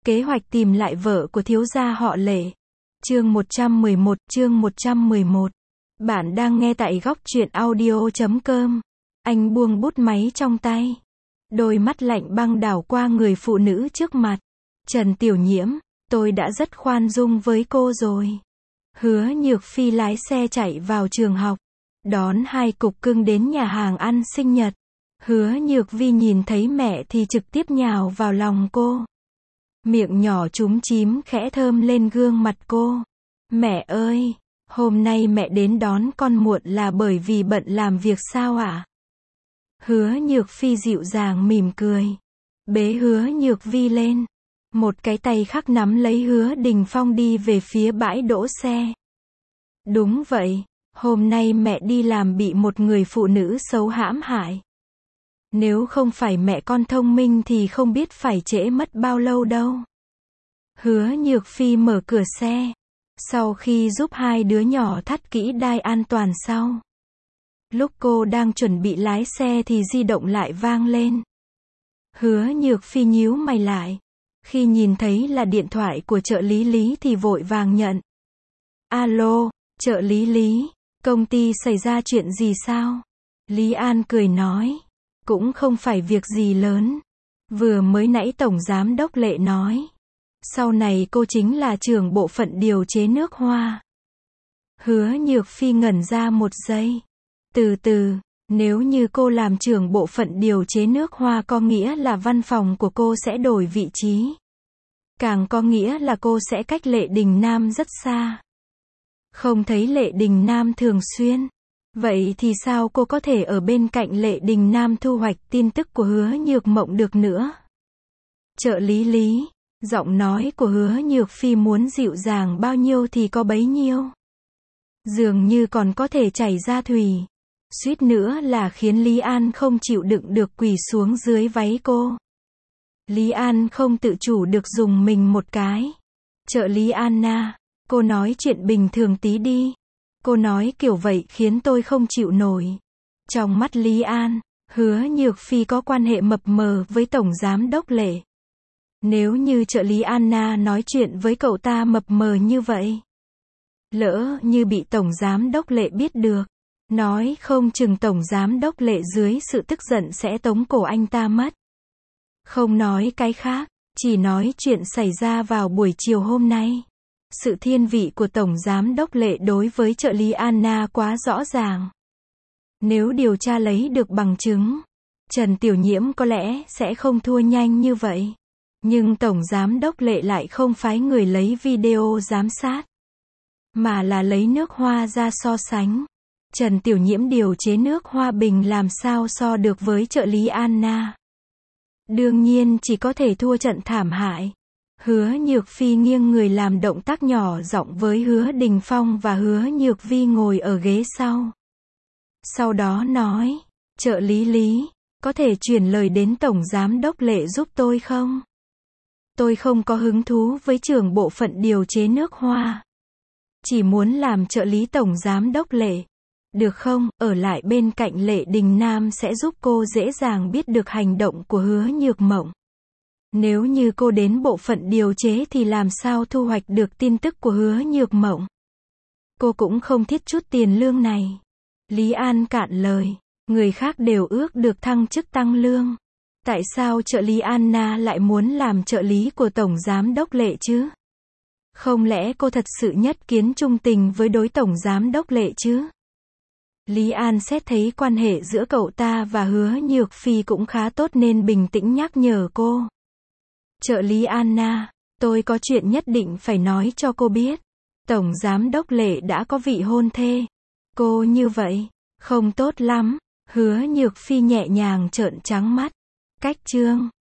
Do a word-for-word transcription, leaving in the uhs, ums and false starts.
Kế hoạch tìm lại vợ của thiếu gia họ Lệ. Chương một trăm mười một, chương một trăm mười một. Bạn đang nghe tại góc truyện audio chấm com. Anh buông bút máy trong tay. Đôi mắt lạnh băng đảo qua người phụ nữ trước mặt. Trần Tiểu Nhiễm, tôi đã rất khoan dung với cô rồi. Hứa Nhược Phi lái xe chạy vào trường học. Đón hai cục cưng đến nhà hàng ăn sinh nhật. Hứa Nhược Vi nhìn thấy mẹ thì trực tiếp nhào vào lòng cô. Miệng nhỏ chúm chím khẽ thơm lên gương mặt cô. Mẹ ơi, hôm nay mẹ đến đón con muộn là bởi vì bận làm việc sao ạ? Hứa Nhược Phi dịu dàng mỉm cười. Bế Hứa Nhược Vi lên. Một cái tay khác nắm lấy Hứa Đình Phong đi về phía bãi đỗ xe. Đúng vậy, hôm nay mẹ đi làm bị một người phụ nữ xấu hãm hại. Nếu không phải mẹ con thông minh thì không biết phải trễ mất bao lâu đâu. Hứa Nhược Phi mở cửa xe. Sau khi giúp hai đứa nhỏ thắt kỹ đai an toàn sau. Lúc cô đang chuẩn bị lái xe thì di động lại vang lên. Hứa Nhược Phi nhíu mày lại. Khi nhìn thấy là điện thoại của trợ lý Lý thì vội vàng nhận. Alo, trợ lý Lý, công ty xảy ra chuyện gì sao? Lý An cười nói. Cũng không phải việc gì lớn. Vừa mới nãy Tổng Giám đốc Lệ nói. Sau này cô chính là trưởng bộ phận điều chế nước hoa. Hứa Nhược Phi ngẩn ra một giây. Từ từ, nếu như cô làm trưởng bộ phận điều chế nước hoa có nghĩa là văn phòng của cô sẽ đổi vị trí. Càng có nghĩa là cô sẽ cách Lệ Đình Nam rất xa. Không thấy Lệ Đình Nam thường xuyên. Vậy thì sao cô có thể ở bên cạnh Lệ Đình Nam thu hoạch tin tức của Hứa Nhược Mộng được nữa? Trợ lý Lý, giọng nói của Hứa Nhược Phi muốn dịu dàng bao nhiêu thì có bấy nhiêu. Dường như còn có thể chảy ra thủy. Suýt nữa là khiến Lý An không chịu đựng được quỳ xuống dưới váy cô. Lý An không tự chủ được dùng mình một cái. Trợ lý Anna, cô nói chuyện bình thường tí đi. Cô nói kiểu vậy khiến tôi không chịu nổi. Trong mắt Lý An, Hứa Nhược Phi có quan hệ mập mờ với Tổng Giám đốc Lệ. Nếu như trợ lý Anna nói chuyện với cậu ta mập mờ như vậy, lỡ như bị Tổng Giám đốc Lệ biết được, nói không chừng Tổng Giám đốc Lệ dưới sự tức giận sẽ tống cổ anh ta mất. Không nói cái khác, chỉ nói chuyện xảy ra vào buổi chiều hôm nay. Sự thiên vị của Tổng Giám đốc Lệ đối với trợ lý Anna quá rõ ràng. Nếu điều tra lấy được bằng chứng, Trần Tiểu Nhiễm có lẽ sẽ không thua nhanh như vậy. Nhưng Tổng Giám đốc Lệ lại không phái người lấy video giám sát, mà là lấy nước hoa ra so sánh. Trần Tiểu Nhiễm điều chế nước hoa bình làm sao so được với trợ lý Anna. Đương nhiên chỉ có thể thua trận thảm hại. Hứa Nhược Phi nghiêng người làm động tác nhỏ giọng với Hứa Đình Phong và Hứa Nhược Vi ngồi ở ghế sau. Sau đó nói, trợ lý Lý, có thể chuyển lời đến Tổng Giám đốc Lệ giúp tôi không? Tôi không có hứng thú với trưởng bộ phận điều chế nước hoa. Chỉ muốn làm trợ lý Tổng Giám đốc Lệ. Được không, ở lại bên cạnh Lệ Đình Nam sẽ giúp cô dễ dàng biết được hành động của Hứa Nhược Mộng. Nếu như cô đến bộ phận điều chế thì làm sao thu hoạch được tin tức của Hứa Nhược Mộng? Cô cũng không thiết chút tiền lương này. Lý An cạn lời. Người khác đều ước được thăng chức tăng lương. Tại sao trợ lý Anna lại muốn làm trợ lý của Tổng Giám đốc Lệ chứ? Không lẽ cô thật sự nhất kiến trung tình với đối Tổng Giám đốc Lệ chứ? Lý An xét thấy quan hệ giữa cậu ta và Hứa Nhược Phi cũng khá tốt nên bình tĩnh nhắc nhở cô. Trợ lý Anna, tôi có chuyện nhất định phải nói cho cô biết. Tổng Giám đốc Lệ đã có vị hôn thê. Cô như vậy, không tốt lắm. Hứa Nhược Phi nhẹ nhàng trợn trắng mắt. Cách chương